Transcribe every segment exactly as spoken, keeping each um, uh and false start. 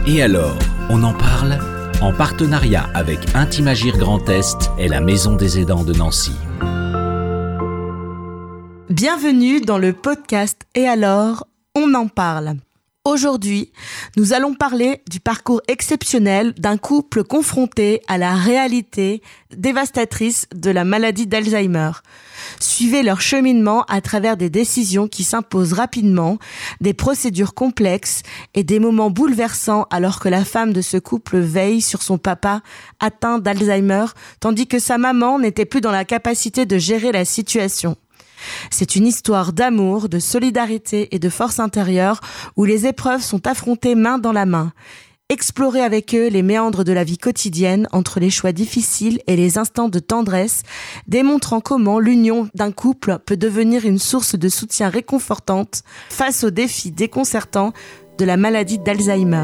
Et alors, on en parle ? En partenariat avec Intimagir Grand Est et la Maison des Aidants de Nancy. Bienvenue dans le podcast Et alors, on en parle. Aujourd'hui, nous allons parler du parcours exceptionnel d'un couple confronté à la réalité dévastatrice de la maladie d'Alzheimer. Suivez leur cheminement à travers des décisions qui s'imposent rapidement, des procédures complexes et des moments bouleversants alors que la femme de ce couple veille sur son papa atteint d'Alzheimer, tandis que sa maman n'était plus dans la capacité de gérer la situation. C'est une histoire d'amour, de solidarité et de force intérieure où les épreuves sont affrontées main dans la main. Explorez avec eux les méandres de la vie quotidienne entre les choix difficiles et les instants de tendresse, démontrant comment l'union d'un couple peut devenir une source de soutien réconfortante face aux défis déconcertants de la maladie d'Alzheimer.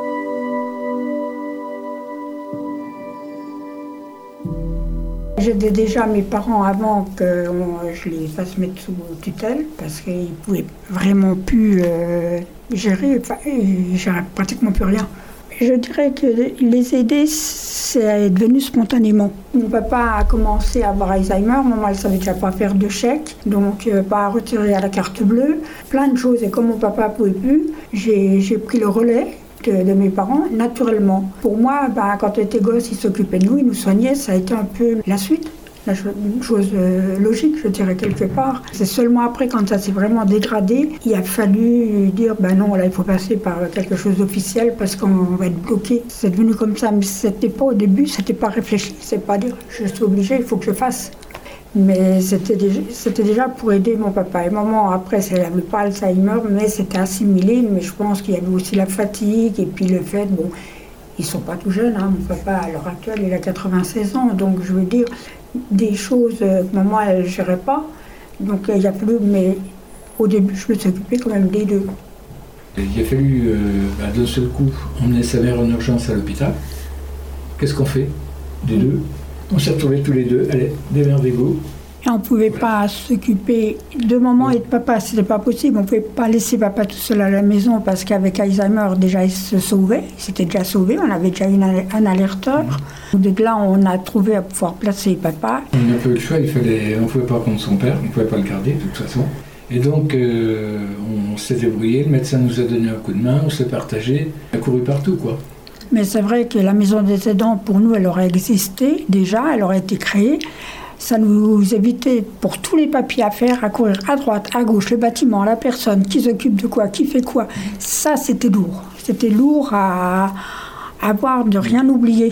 J'aidais déjà mes parents avant que on, je les fasse mettre sous tutelle parce qu'ils ne pouvaient vraiment plus euh, gérer, enfin, ils ne géraient pratiquement plus rien. Je dirais que les aider, c'est devenu spontanément. Mon papa a commencé à avoir Alzheimer, maman elle ne savait déjà pas faire de chèque, donc euh, pas retirer à la carte bleue, plein de choses. Et comme mon papa ne pouvait plus, j'ai, j'ai pris le relais de, de mes parents naturellement. Pour moi, ben, quand on était gosse, ils s'occupaient de nous, ils nous soignaient, ça a été un peu la suite. La chose euh, logique, je dirais, quelque part. C'est seulement après, quand ça s'est vraiment dégradé, il a fallu dire, ben non, là, il faut passer par quelque chose d'officiel parce qu'on va être bloqué. C'est devenu comme ça, mais c'était pas au début, c'était pas réfléchi. C'est pas dire, je suis obligée, il faut que je fasse. Mais c'était déjà, c'était déjà pour aider mon papa et maman. Après, elle n'avait pas Alzheimer, mais c'était assimilé. Mais je pense qu'il y avait aussi la fatigue et puis le fait, bon, ils sont pas tout jeunes. Hein. Mon papa, à l'heure actuelle, il a quatre-vingt-seize ans, donc je veux dire, des choses que maman elle ne gérait pas, donc il n'y a plus, mais au début je me suis occupée quand même des deux. Il a fallu euh, bah, d'un seul coup emmener sa mère en urgence à l'hôpital. Qu'est-ce qu'on fait des deux? On s'est retrouvés tous les deux, allez, démerdez-vous. Et on ne pouvait pas s'occuper de maman et de papa, c'était pas possible. On ne pouvait pas laisser papa tout seul à la maison parce qu'avec Alzheimer, déjà, il se sauvait. Il s'était déjà sauvé, on avait déjà une, un alerteur. Mmh. De là, on a trouvé à pouvoir placer papa. On n'a pas eu le choix, il fallait, on ne pouvait pas prendre son père, on ne pouvait pas le garder de toute façon. Et donc, euh, on s'est débrouillé, le médecin nous a donné un coup de main, on s'est partagé, on a couru partout, quoi. Mais c'est vrai que la maison des aidants, pour nous, elle aurait existé déjà, elle aurait été créée. Ça nous évitait, pour tous les papiers à faire, à courir à droite, à gauche, le bâtiment, la personne, qui s'occupe de quoi, qui fait quoi. Ça, c'était lourd. C'était lourd à, à avoir, de rien oublier.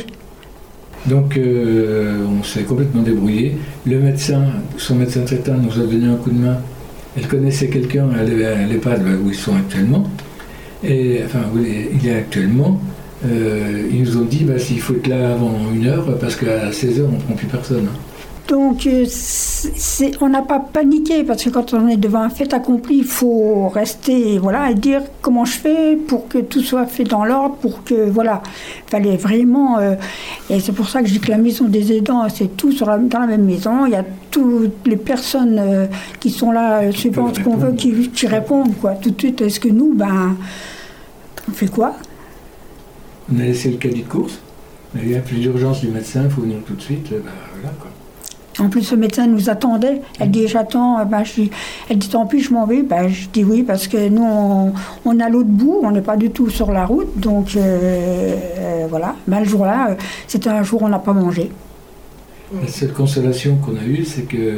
Donc, euh, on s'est complètement débrouillé. Le médecin, son médecin traitant nous a donné un coup de main. Elle connaissait quelqu'un à l'EHPAD où ils sont actuellement. Et, enfin, où il est actuellement. Euh, ils nous ont dit, bah, s'il faut être là avant une heure, parce qu'à seize heures, on ne prend plus personne. Donc, c'est, on n'a pas paniqué, parce que quand on est devant un fait accompli, il faut rester, voilà, et dire comment je fais pour que tout soit fait dans l'ordre, pour que, voilà, il fallait vraiment... Euh, et c'est pour ça que je dis que la maison des aidants, c'est tout sur la, dans la même maison. Il y a toutes les personnes euh, qui sont là, euh, suivant ce qu'on veut, qui, qui répondent, quoi. Tout de suite, est-ce que nous, ben, on fait quoi? On a laissé le caddie de course. Il y a plus d'urgence du médecin, il faut venir tout de suite, ben, voilà, quoi. En plus, le médecin nous attendait. Elle dit, j'attends. Ben, je, elle dit, tant pis, je m'en vais. Ben, je dis oui, parce que nous, on, on est à l'autre bout. On n'est pas du tout sur la route. Donc, euh, euh, voilà. Ben, le jour-là, euh, c'était un jour où on n'a pas mangé. La seule consolation qu'on a eue, c'est que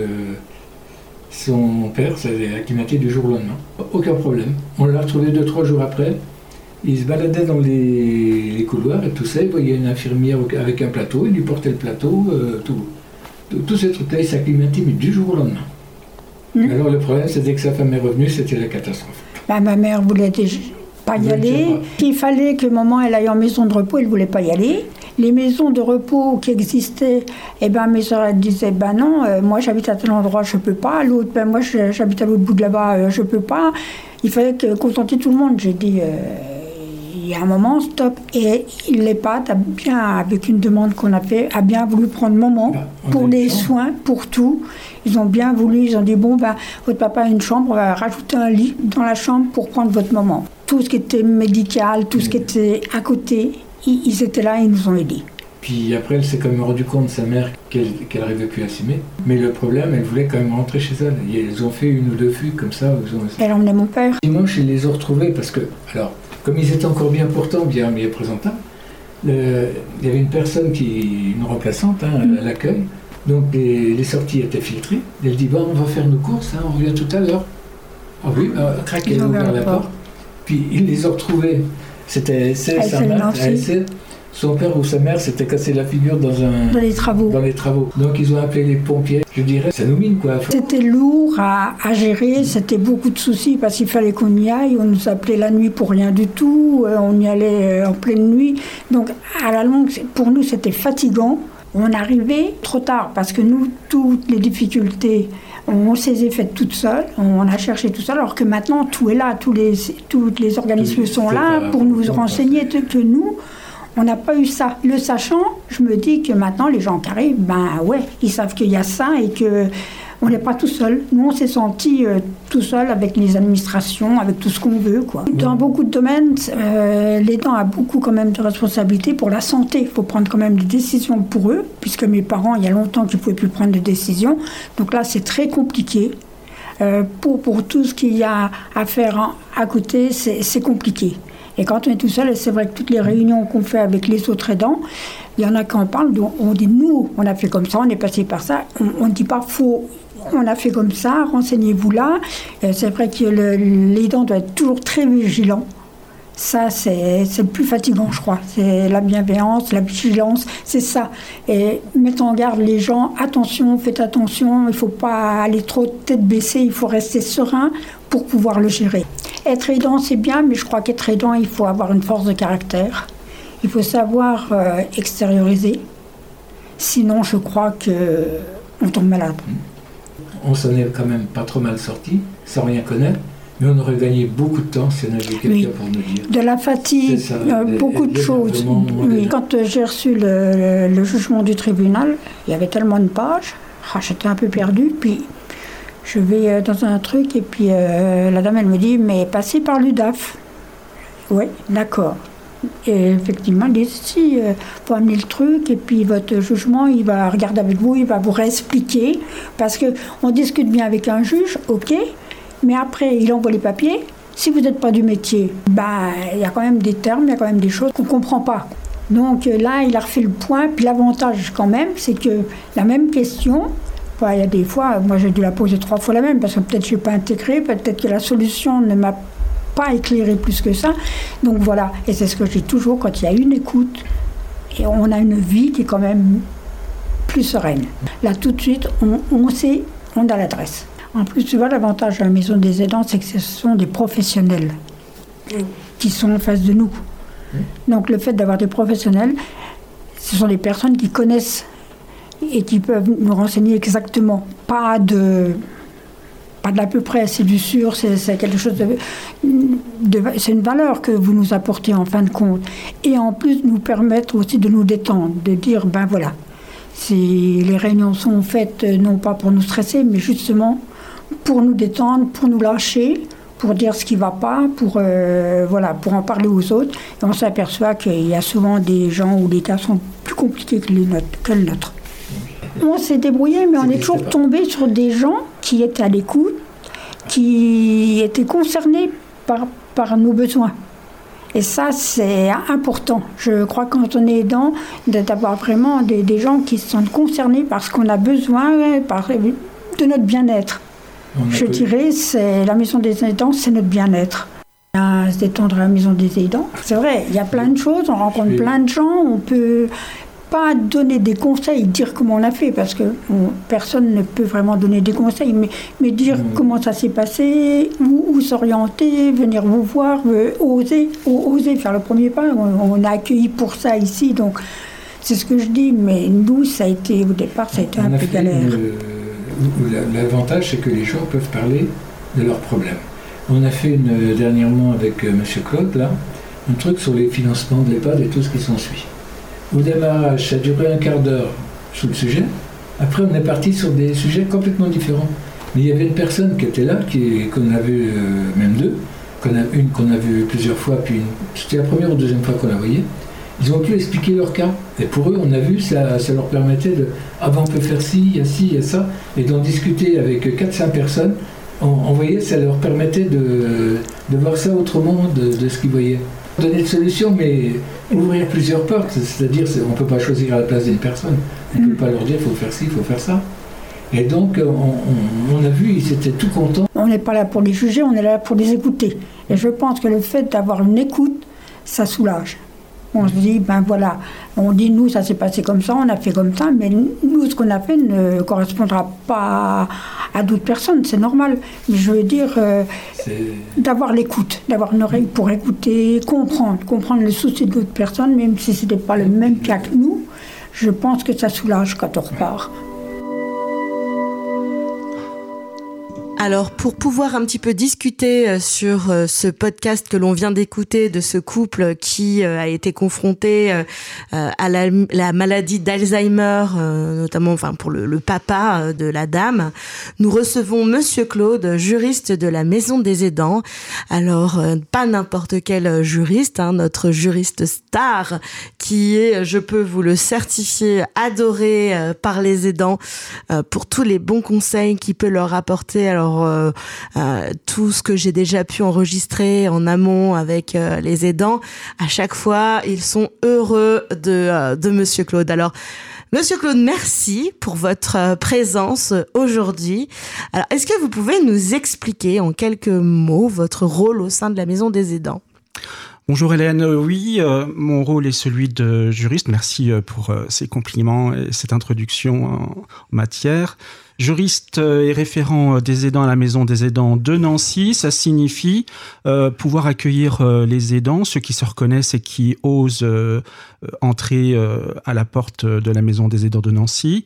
son père s'avait acclimaté du jour au lendemain. Aucun problème. On l'a retrouvé deux, trois jours après. Il se baladait dans les, les couloirs et tout ça. Il voyait une infirmière avec un plateau. Il lui portait le plateau, euh, tout. Tous ces trucs-là, ils s'acclimataient, mais du jour au lendemain. Mmh. Alors le problème, c'était que sa femme est revenue, c'était la catastrophe. Bah, ma mère voulait déjà pas y aller. Il fallait que maman elle aille en maison de repos, elle ne voulait pas y aller. Les maisons de repos qui existaient, eh ben, mes soeurs elles disaient, ben non, euh, moi j'habite à tel endroit, je ne peux pas. L'autre, ben moi j'habite à l'autre bout de là-bas, euh, je ne peux pas. Il fallait que, contenter tout le monde. J'ai dit... Euh, il y a un moment, stop. Et l'EHPAD, a bien, avec une demande qu'on a fait, a bien voulu prendre moment bah, pour les soins, pour tout. Ils ont bien voulu, ils ont dit, bon, ben, votre papa a une chambre, on va rajouter un lit dans la chambre pour prendre votre moment. tout ce qui était médical, tout ce qui était à côté, ils, ils étaient là et ils nous ont aidés. Puis après, elle s'est quand même rendu compte, sa mère, qu'elle qu'elle n'arrivait plus à s'aimer. Mais le problème, elle voulait quand même rentrer chez elle. Et ils ont fait une ou deux fugues comme ça. Ils ont... Elle emmenait mon père. Dimanche, ils les ont retrouvés parce que, alors, comme ils étaient encore bien portants, bien, bien présentables, le, il y avait une personne, qui, une remplaçante hein, mmh. à l'accueil. Donc les, les sorties étaient filtrées. Elle dit, bon, on va faire nos courses, hein, on revient tout à l'heure. Ah oui, bah, crac, elle a ouvert la porte. Puis ils les ont retrouvés. C'était sa mère, son père ou sa mère s'était cassé la figure dans, un, dans, les travaux. dans les travaux. Donc ils ont appelé les pompiers. Je dirais, ça nous mine quoi. C'était lourd à, à gérer, c'était beaucoup de soucis parce qu'il fallait qu'on y aille. On nous appelait la nuit pour rien du tout. On y allait en pleine nuit. Donc à la longue, pour nous, c'était fatigant. On arrivait trop tard parce que nous, toutes les difficultés, on s'est faites toutes seules, on a cherché tout seul, alors que maintenant, tout est là, tous les, tous les organismes oui, sont là pour nous renseigner que nous, on n'a pas eu ça. Le sachant, je me dis que maintenant, les gens qui arrivent, ben ouais, ils savent qu'il y a ça et que on n'est pas tout seul. Nous, on s'est sentis euh, tout seul avec les administrations, avec tout ce qu'on veut, quoi. Dans beaucoup de domaines, euh, l'aidant a beaucoup quand même de responsabilités pour la santé. Il faut prendre quand même des décisions pour eux, puisque mes parents, il y a longtemps qu'ils ne pouvaient plus prendre de décisions. Donc là, c'est très compliqué. Euh, pour, pour tout ce qu'il y a à faire hein, à côté, c'est, c'est compliqué. Et quand on est tout seul, et c'est vrai que toutes les réunions qu'on fait avec les autres aidants, il y en a qui en parlent, on dit nous, on a fait comme ça, on est passé par ça. On ne dit pas faux. On a fait comme ça, renseignez-vous là. Et c'est vrai que le, l'aidant doit être toujours très vigilant. Ça, c'est, c'est le plus fatigant, je crois. C'est la bienveillance, la vigilance, c'est ça. Et mettre en garde les gens, attention, faites attention, il ne faut pas aller trop tête baissée, il faut rester serein pour pouvoir le gérer. Être aidant, c'est bien, mais je crois qu'être aidant, il faut avoir une force de caractère. Il faut savoir euh, extérioriser. Sinon, je crois qu'on tombe malade. On s'en est quand même pas trop mal sorti, sans rien connaître, mais on aurait gagné beaucoup de temps si on avait quelqu'un oui. pour nous dire. De la fatigue, ça, euh, les, beaucoup les, de les choses. Oui. Quand euh, j'ai reçu le, le jugement du tribunal, il y avait tellement de pages, ah, j'étais un peu perdue, puis je vais euh, dans un truc, et puis euh, la dame, elle me dit, mais passez par l'U D A F. Oui, d'accord. Et effectivement, il dit, si, il euh, faut amener le truc, et puis votre jugement, il va regarder avec vous, il va vous réexpliquer, parce qu'on discute bien avec un juge, ok, mais après, il envoie les papiers. Si vous n'êtes pas du métier, bah, il y a quand même des termes, il y a quand même des choses qu'on ne comprend pas. Donc là, il a refait le point, puis l'avantage quand même, c'est que la même question, bah, il y a des fois, moi j'ai dû la poser trois fois la même, parce que peut-être je ne suis pas intégrée, peut-être que la solution ne m'a pas éclairé plus que ça. Donc voilà, et c'est ce que je dis toujours, quand il y a une écoute, et on a une vie qui est quand même plus sereine. Là, tout de suite, on, on sait, on a l'adresse. En plus, tu vois, l'avantage de la maison des aidants, c'est que ce sont des professionnels qui sont en face de nous. Donc le fait d'avoir des professionnels, ce sont des personnes qui connaissent et qui peuvent nous renseigner exactement. Pas de... Pas de l'à peu près, c'est du sûr, c'est, c'est quelque chose de, de... C'est une valeur que vous nous apportez en fin de compte. Et en plus, nous permettre aussi de nous détendre, de dire, ben voilà, si les réunions sont faites non pas pour nous stresser, mais justement pour nous détendre, pour nous lâcher, pour dire ce qui ne va pas, pour, euh, voilà, pour en parler aux autres. Et on s'aperçoit qu'il y a souvent des gens où les cas sont plus compliqués que, les nôtres, que le nôtre. On s'est débrouillé, mais on est toujours tombé sur des gens qui étaient à l'écoute, qui étaient concernés par, par nos besoins. Et ça, c'est important. Je crois que quand on est aidant, d'avoir vraiment des, des gens qui se sentent concernés par ce qu'on a besoin, par, de notre bien-être. Je peu... dirais, c'est la maison des aidants, c'est notre bien-être. À se détendre à la maison des aidants, c'est vrai, il y a plein de choses, on rencontre plein de gens, on peut pas donner des conseils, dire comment on a fait, parce que on, personne ne peut vraiment donner des conseils, mais, mais dire mmh. comment ça s'est passé, où, où s'orienter, venir vous voir, euh, oser, oser faire le premier pas. On, on a accueilli pour ça ici, donc c'est ce que je dis, mais nous, ça a été, au départ, ça a été on un a peu galère. Une, l'avantage, c'est que les gens peuvent parler de leurs problèmes. On a fait une, dernièrement avec euh, M. Claude, là, un truc sur les financements de l'EHPAD et tout ce qui s'ensuit. Au démarrage, ça a duré un quart d'heure sur le sujet. Après, on est parti sur des sujets complètement différents. Mais il y avait une personne qui était là, qui, qu'on avait euh, même deux, qu'on a, une qu'on a vue plusieurs fois, puis une, c'était la première ou deuxième fois qu'on la voyait. Ils ont pu expliquer leur cas. Et pour eux, on a vu, ça, ça leur permettait de... Ah ben on peut faire ci, il y a ci, il y a ça. Et d'en discuter avec quatre cinq personnes, on, on voyait, ça leur permettait de, de voir ça autrement de, de ce qu'ils voyaient. Donner de solutions, mais ouvrir plusieurs portes. C'est-à-dire, c'est, on ne peut pas choisir à la place d'une personne. On ne peut pas leur dire, il faut faire ci, il faut faire ça. Et donc, on, on, on a vu, ils étaient tout contents. On n'est pas là pour les juger, on est là pour les écouter. Et je pense que le fait d'avoir une écoute, ça soulage. On se dit, ben voilà, on dit, nous, ça s'est passé comme ça, on a fait comme ça, mais nous, ce qu'on a fait ne correspondra pas à, à d'autres personnes, c'est normal. Mais je veux dire, euh, d'avoir l'écoute, d'avoir une oreille pour écouter, comprendre, comprendre le souci de l'autre personne, même si ce n'était pas le même cas que nous, je pense que ça soulage quand on repart. Alors, pour pouvoir un petit peu discuter sur ce podcast que l'on vient d'écouter de ce couple qui a été confronté à la, la maladie d'Alzheimer, notamment enfin pour le, le papa de la dame, nous recevons Monsieur Claude, juriste de la Maison des Aidants. Alors, pas n'importe quel juriste, hein, notre juriste star qui est, je peux vous le certifier, adoré par les aidants pour tous les bons conseils qu'il peut leur apporter. Alors, Euh, euh, tout ce que j'ai déjà pu enregistrer en amont avec euh, les aidants, à chaque fois, ils sont heureux de, euh, de Monsieur Claude. Alors, Monsieur Claude, merci pour votre euh, présence aujourd'hui. Alors, est-ce que vous pouvez nous expliquer en quelques mots votre rôle au sein de la Maison des Aidants ? Bonjour Hélène, oui, euh, mon rôle est celui de juriste. Merci euh, pour euh, ces compliments et cette introduction en, en matière. Juriste et référent des aidants à la Maison des Aidants de Nancy, ça signifie euh, pouvoir accueillir euh, les aidants, ceux qui se reconnaissent et qui osent euh, entrer euh, à la porte de la Maison des Aidants de Nancy,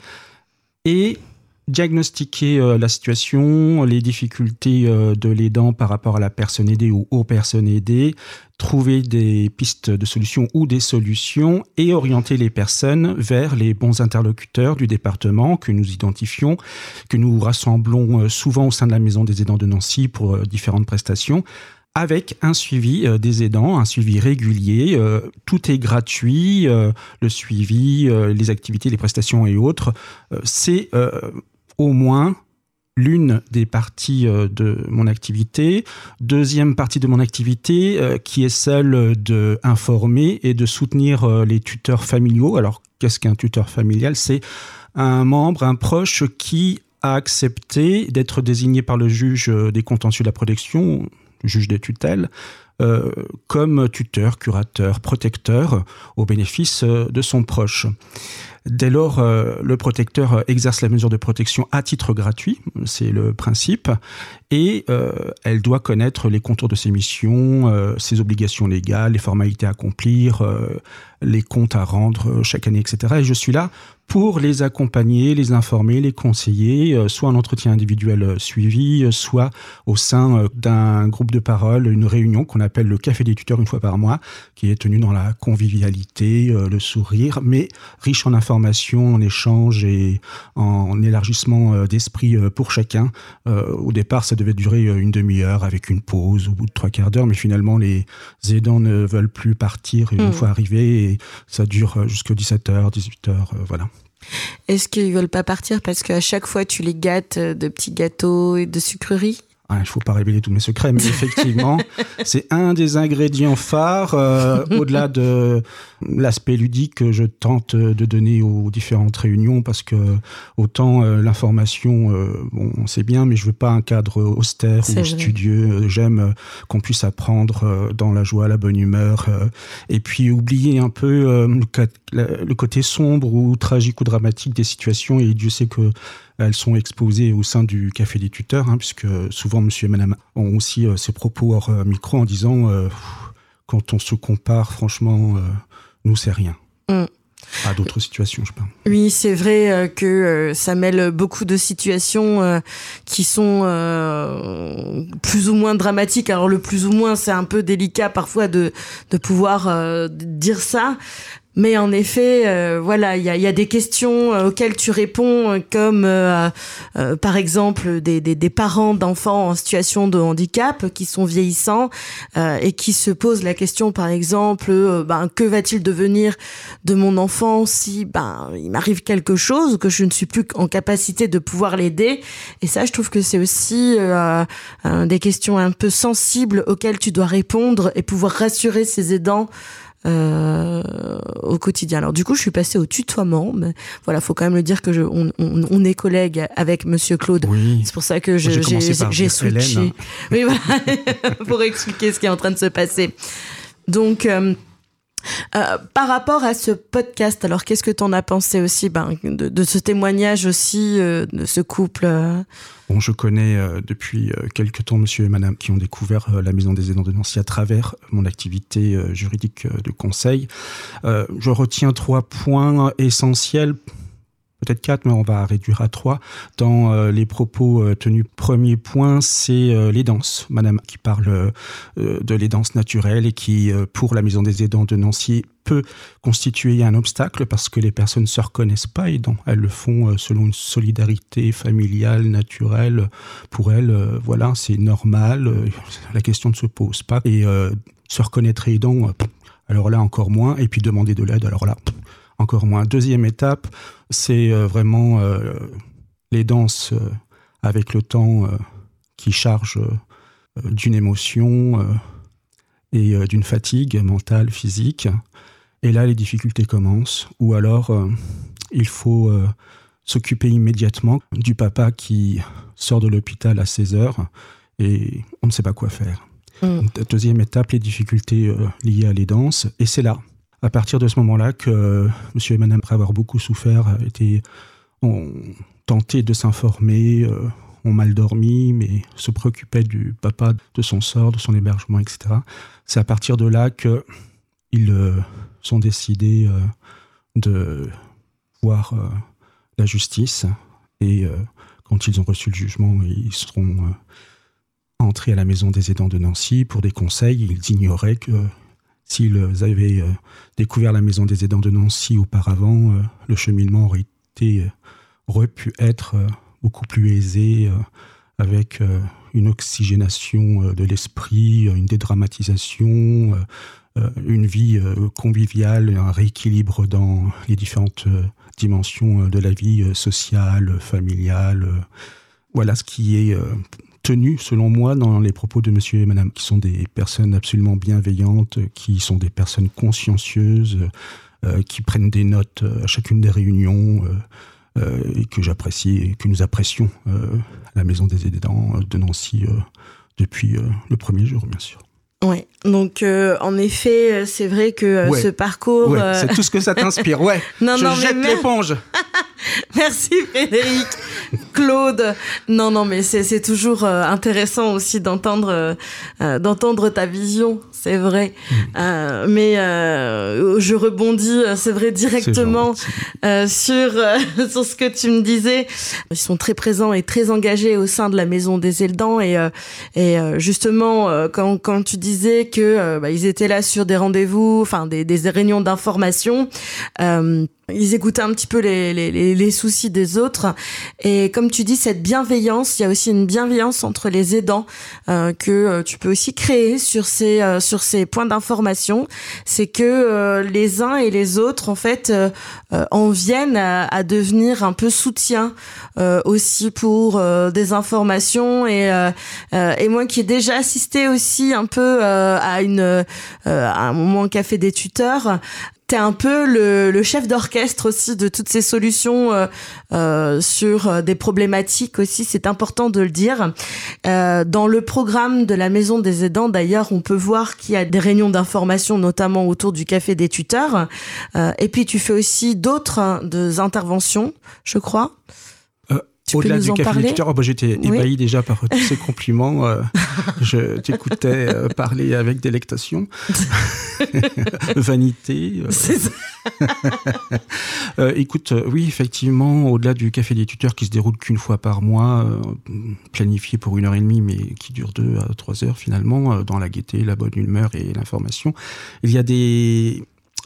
et diagnostiquer euh, la situation, les difficultés euh, de l'aidant par rapport à la personne aidée ou aux personnes aidées, trouver des pistes de solutions ou des solutions et orienter les personnes vers les bons interlocuteurs du département que nous identifions, que nous rassemblons euh, souvent au sein de la Maison des Aidants de Nancy pour euh, différentes prestations, avec un suivi euh, des aidants, un suivi régulier. Euh, tout est gratuit, euh, le suivi, euh, les activités, les prestations et autres. Euh, c'est euh, au moins l'une des parties euh, de mon activité. Deuxième partie de mon activité, euh, qui est celle d'informer et de soutenir euh, les tuteurs familiaux. Alors, qu'est-ce qu'un tuteur familial ? C'est un membre, un proche qui a accepté d'être désigné par le juge des contentieux de la protection, juge des tutelles, euh, comme tuteur, curateur, protecteur au bénéfice euh, de son proche. Dès lors, euh, le protecteur exerce la mesure de protection à titre gratuit, c'est le principe, et euh, elle doit connaître les contours de ses missions, euh, ses obligations légales, les formalités à accomplir, euh, les comptes à rendre chaque année, et cetera. Et je suis là pour les accompagner, les informer, les conseiller, euh, soit en entretien individuel suivi, euh, soit au sein euh, d'un groupe de parole, une réunion qu'on appelle le Café des tuteurs une fois par mois, qui est tenue dans la convivialité, euh, le sourire, mais riche en informations, en échanges et en élargissement euh, d'esprit euh, pour chacun. Euh, au départ, ça devait durer une demi-heure avec une pause au bout de trois quarts d'heure, mais finalement, les aidants ne veulent plus partir une mmh. fois arrivés et ça dure jusqu'à dix-sept heures, dix-huit heures, euh, voilà. Est-ce qu'ils veulent pas partir parce qu'à chaque fois tu les gâtes de petits gâteaux et de sucreries ? Il ne faut pas révéler tous mes secrets, mais effectivement, c'est un des ingrédients phares, euh, au-delà de l'aspect ludique que je tente de donner aux différentes réunions, parce que autant euh, l'information, euh, bon, c'est bien, mais je ne veux pas un cadre austère c'est ou vrai. studieux. J'aime qu'on puisse apprendre euh, dans la joie, la bonne humeur, euh, et puis oublier un peu euh, le, le côté sombre ou tragique ou dramatique des situations, et Dieu sait que elles sont exposées au sein du Café des tuteurs, hein, puisque souvent monsieur et madame ont aussi euh, ces propos hors euh, micro en disant euh, quand on se compare, franchement, euh, nous, c'est rien. Mm. À d'autres situations, je parle. Oui, c'est vrai euh, que euh, ça mêle beaucoup de situations euh, qui sont euh, plus ou moins dramatiques. Alors le plus ou moins, c'est un peu délicat parfois de, de pouvoir euh, dire ça. Mais en effet, euh, voilà, il y a, y a des questions euh, auxquelles tu réponds, euh, comme euh, euh, par exemple des, des, des parents d'enfants en situation de handicap qui sont vieillissants euh, et qui se posent la question, par exemple, euh, ben que va-t-il devenir de mon enfant si ben il m'arrive quelque chose, que je ne suis plus en capacité de pouvoir l'aider. Et ça, je trouve que c'est aussi euh, euh, des questions un peu sensibles auxquelles tu dois répondre et pouvoir rassurer ces aidants. Euh, au quotidien. Alors du coup, je suis passée au tutoiement, mais voilà, faut quand même le dire que je, on, on, on est collègues avec Monsieur Claude. Oui. C'est pour ça que je, Moi, j'ai, j'ai, j'ai switché. Hélène. Oui, voilà, pour expliquer ce qui est en train de se passer. Donc, euh, euh, par rapport à ce podcast, alors qu'est-ce que t'en as pensé aussi, ben, de, de ce témoignage aussi euh, de ce couple euh... Bon, je connais euh, depuis euh, quelques temps monsieur et madame qui ont découvert euh, la Maison des aidants de Nancy à travers mon activité euh, juridique euh, de conseil. Euh, je retiens trois points essentiels, peut-être quatre, mais on va réduire à trois. Dans euh, les propos euh, tenus, premier point, c'est euh, les danses. Madame qui parle euh, de les danses naturelles et qui, euh, pour la Maison des aidants de Nancy, peut constituer un obstacle parce que les personnes ne se reconnaissent pas aidants. Elles le font euh, selon une solidarité familiale, naturelle. Pour elles, euh, voilà, c'est normal. Euh, la question ne se pose pas. Et euh, se reconnaître aidant, euh, alors là, encore moins. Et puis demander de l'aide, alors là, encore moins. Deuxième étape, c'est euh, vraiment euh, les danses euh, avec le temps euh, qui chargent euh, d'une émotion euh, et euh, d'une fatigue mentale, physique. Et là, les difficultés commencent. Ou alors, euh, il faut euh, s'occuper immédiatement du papa qui sort de l'hôpital à seize heures et on ne sait pas quoi faire. Mmh. Deuxième étape, les difficultés euh, liées à les danses. Et c'est là, à partir de ce moment-là, que euh, monsieur et madame, après avoir beaucoup souffert, étaient, ont tenté de s'informer, euh, ont mal dormi, mais se préoccupaient du papa, de son sort, de son hébergement, et cetera. C'est à partir de là qu'ils euh, sont décidés euh, de voir euh, la justice. Et euh, quand ils ont reçu le jugement, ils seront euh, entrés à la Maison des aidants de Nancy pour des conseils. Ils ignoraient que s'ils avaient euh, découvert la Maison des aidants de Nancy auparavant, euh, le cheminement aurait, été, euh, aurait pu être euh, beaucoup plus aisé, euh, avec euh, une oxygénation euh, de l'esprit, une dédramatisation, euh, euh, une vie euh, conviviale, un rééquilibre dans les différentes euh, dimensions euh, de la vie euh, sociale, familiale. Euh, voilà ce qui est euh, tenu, selon moi, dans les propos de monsieur et madame, qui sont des personnes absolument bienveillantes, qui sont des personnes consciencieuses, euh, qui prennent des notes à chacune des réunions, euh, euh, et que j'apprécie et que nous apprécions euh, à la Maison des aidants de Nancy euh, depuis euh, le premier jour, bien sûr. Ouais, donc euh, en effet, c'est vrai que euh, ouais. ce parcours... Ouais, euh... c'est tout ce que ça t'inspire, ouais. non, Je non, jette mais l'éponge. Merci Frédéric. Claude, non, non, mais c'est, c'est toujours euh, intéressant aussi d'entendre, euh, d'entendre ta vision, c'est vrai. Mmh. Euh, mais euh, je rebondis, c'est vrai, directement c'est euh, sur, euh, sur ce que tu me disais. Ils sont très présents et très engagés au sein de la Maison des aidants. Et, euh, et euh, justement, euh, quand, quand tu disais que euh, bah, ils étaient là sur des rendez-vous, enfin des, des réunions d'information, euh, ils écoutaient un petit peu les, les, les soucis des autres. Et comme tu dis, cette bienveillance, il y a aussi une bienveillance entre les aidants euh, que euh, tu peux aussi créer sur ces, euh, sur ces points d'information. C'est que euh, les uns et les autres, en fait, euh, euh, en viennent à, à devenir un peu soutien euh, aussi pour euh, des informations. Et, euh, euh, et moi qui ai déjà assisté aussi un peu euh, à, une, euh, à un moment café des tuteurs, t'es un peu le, le chef d'orchestre aussi de toutes ces solutions euh, euh, sur des problématiques aussi, c'est important de le dire. Euh, dans le programme de la Maison des aidants, d'ailleurs, on peut voir qu'il y a des réunions d'information, notamment autour du café des tuteurs. Euh, et puis, tu fais aussi d'autres hein, des interventions, je crois. Tu Au-delà du café parler des tuteurs, oh bah j'étais oui. ébahi déjà par tous ces compliments. Euh, je t'écoutais euh, parler avec délectation. Vanité. Euh. C'est ça. euh, écoute, euh, oui, effectivement, au-delà du café des tuteurs qui se déroule qu'une fois par mois, euh, planifié pour une heure et demie, mais qui dure deux à trois heures finalement, euh, dans la gaieté, la bonne humeur et l'information, il y a des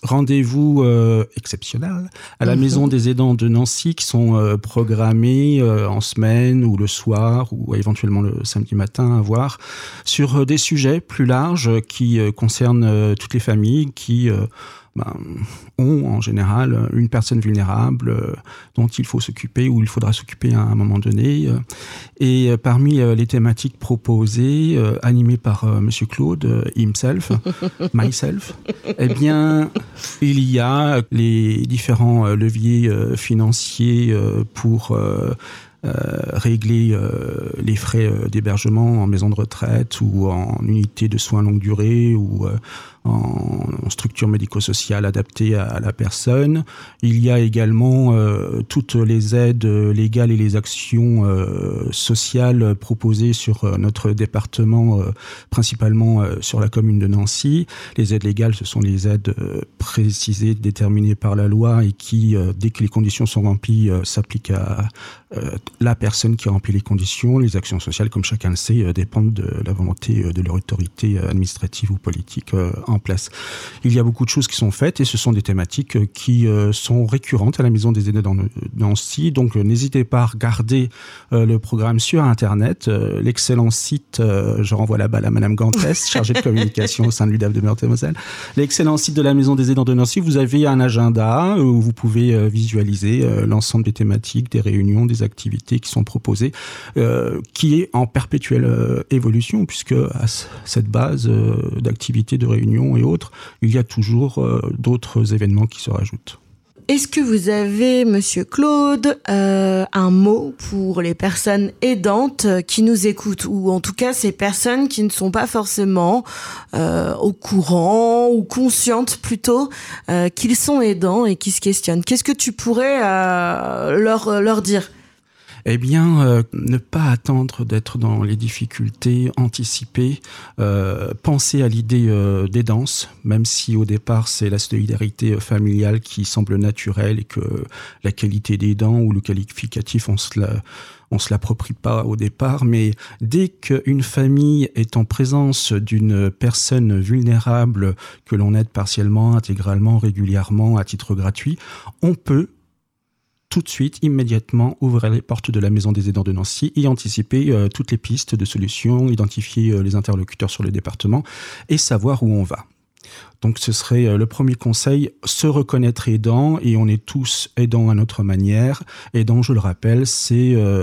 rendez-vous euh, exceptionnels à la mmh. Maison des aidants de Nancy qui sont euh, programmés euh, en semaine ou le soir ou éventuellement le samedi matin à voir sur euh, des sujets plus larges qui euh, concernent euh, toutes les familles qui euh, ben, ont en général une personne vulnérable euh, dont il faut s'occuper ou il faudra s'occuper à un moment donné. Euh, et euh, parmi euh, les thématiques proposées, euh, animées par euh, Monsieur Claude euh, himself, myself, eh bien, il y a les différents euh, leviers euh, financiers euh, pour euh, Euh, régler euh, les frais euh, d'hébergement en maison de retraite ou en unité de soins longue durée ou euh, en, en structure médico-sociale adaptée à, à la personne. Il y a également euh, toutes les aides légales et les actions euh, sociales proposées sur euh, notre département, euh, principalement euh, sur la commune de Nancy. Les aides légales, ce sont les aides euh, précisées, déterminées par la loi et qui, euh, dès que les conditions sont remplies, euh, s'appliquent à euh, la personne qui remplit les conditions. Les actions sociales, comme chacun le sait, euh, dépendent de la volonté euh, de leur autorité administrative ou politique euh, en place. Il y a beaucoup de choses qui sont faites et ce sont des thématiques euh, qui euh, sont récurrentes à la Maison des aidants de Nancy. Donc euh, n'hésitez pas à regarder euh, le programme sur Internet. Euh, l'excellent site, euh, je renvoie la balle à Madame Gantès, chargée de communication au sein de l'U D A F de Meurthe-et-Moselle. L'excellent site de la Maison des aidants de Nancy, vous avez un agenda où vous pouvez euh, visualiser euh, l'ensemble des thématiques, des réunions, des activités qui sont proposées, euh, qui est en perpétuelle euh, évolution, puisque à cette base euh, d'activités, de réunions et autres, il y a toujours euh, d'autres événements qui se rajoutent. Est-ce que vous avez, Monsieur Claude, euh, un mot pour les personnes aidantes qui nous écoutent, ou en tout cas ces personnes qui ne sont pas forcément euh, au courant ou conscientes plutôt euh, qu'ils sont aidants et qui se questionnent? Qu'est-ce que tu pourrais euh, leur, leur dire? Eh bien, euh, ne pas attendre d'être dans les difficultés, anticiper, euh, penser à l'idée euh, d'aidance, même si au départ c'est la solidarité familiale qui semble naturelle et que la qualité d'aidant ou le qualificatif on se la, on se l'approprie pas au départ, mais dès qu'une famille est en présence d'une personne vulnérable que l'on aide partiellement, intégralement, régulièrement, à titre gratuit, on peut tout de suite, immédiatement, ouvrir les portes de la Maison des aidants de Nancy et anticiper euh, toutes les pistes de solutions, identifier euh, les interlocuteurs sur le département et savoir où on va. Donc ce serait euh, le premier conseil, se reconnaître aidant, et on est tous aidants à notre manière. Aidant, je le rappelle, c'est euh,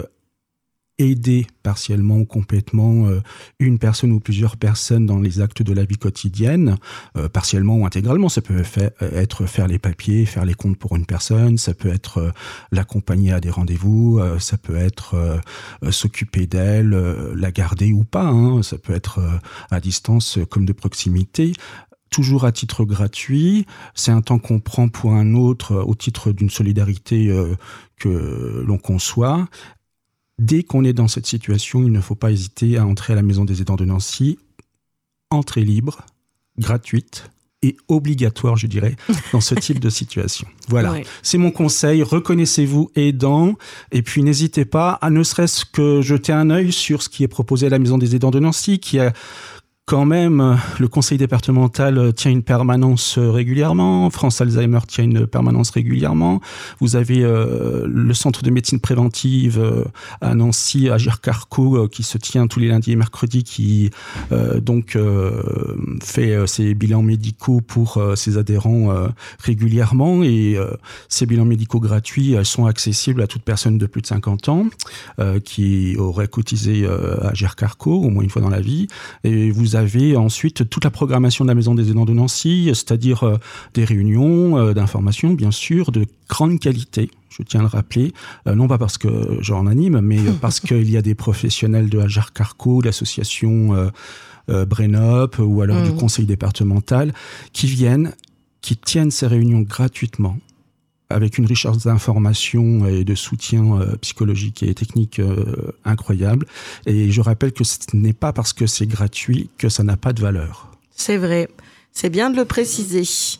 aider partiellement ou complètement euh, une personne ou plusieurs personnes dans les actes de la vie quotidienne, euh, partiellement ou intégralement. Ça peut faire, être faire les papiers, faire les comptes pour une personne, ça peut être euh, l'accompagner à des rendez-vous, euh, ça peut être euh, s'occuper d'elle, euh, la garder ou pas, hein, ça peut être euh, à distance euh, comme de proximité. Toujours à titre gratuit, c'est un temps qu'on prend pour un autre euh, au titre d'une solidarité euh, que l'on conçoit. Dès qu'on est dans cette situation, il ne faut pas hésiter à entrer à la Maison des aidants de Nancy. Entrée libre, gratuite et obligatoire, je dirais, dans ce type de situation. Voilà, oui. C'est mon conseil. Reconnaissez-vous aidant et puis n'hésitez pas à ne serait-ce que jeter un œil sur ce qui est proposé à la Maison des aidants de Nancy, qui a quand même, le conseil départemental tient une permanence régulièrement, France Alzheimer tient une permanence régulièrement, vous avez euh, le centre de médecine préventive euh, à Nancy, à Agirc-Arcco, euh, qui se tient tous les lundis et mercredis, qui euh, donc euh, fait euh, ses bilans médicaux pour euh, ses adhérents euh, régulièrement, et euh, ces bilans médicaux gratuits euh, sont accessibles à toute personne de plus de cinquante ans euh, qui aurait cotisé euh, à Agirc-Arcco au moins une fois dans la vie, et vous avez avez ensuite toute la programmation de la Maison des aidants de Nancy, c'est-à-dire euh, des réunions euh, d'information, bien sûr, de grande qualité, je tiens à le rappeler, euh, non pas parce que j'en anime, mais parce qu'il y a des professionnels de Agirc-Arcco, de l'association euh, euh, Brenop ou alors mmh. du conseil départemental, qui viennent, qui tiennent ces réunions gratuitement, avec une richesse d'informations et de soutien euh, psychologique et technique euh, incroyable. Et je rappelle que ce n'est pas parce que c'est gratuit que ça n'a pas de valeur. C'est vrai, c'est bien de le préciser.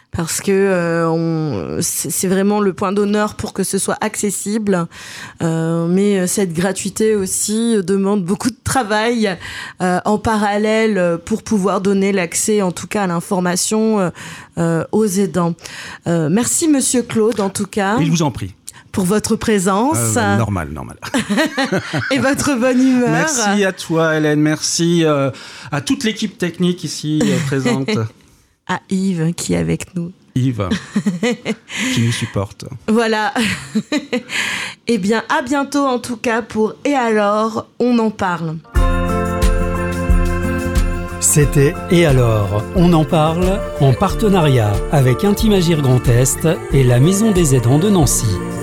parce que euh, on, c'est, c'est vraiment le point d'honneur pour que ce soit accessible. Euh, mais cette gratuité aussi demande beaucoup de travail euh, en parallèle pour pouvoir donner l'accès, en tout cas, à l'information euh, aux aidants. Euh, merci, Monsieur Claude, en tout cas. Il vous en prie. Pour votre présence. Euh, normal, normal. Et votre bonne humeur. Merci à toi, Hélène. Merci euh, à toute l'équipe technique ici euh, présente. À Yves qui est avec nous. Yves, qui nous supporte. Voilà. Eh bien, à bientôt en tout cas pour Et alors, on en parle. C'était Et alors, on en parle en partenariat avec Intim Agir Grand Est et la Maison des Aidants de Nancy.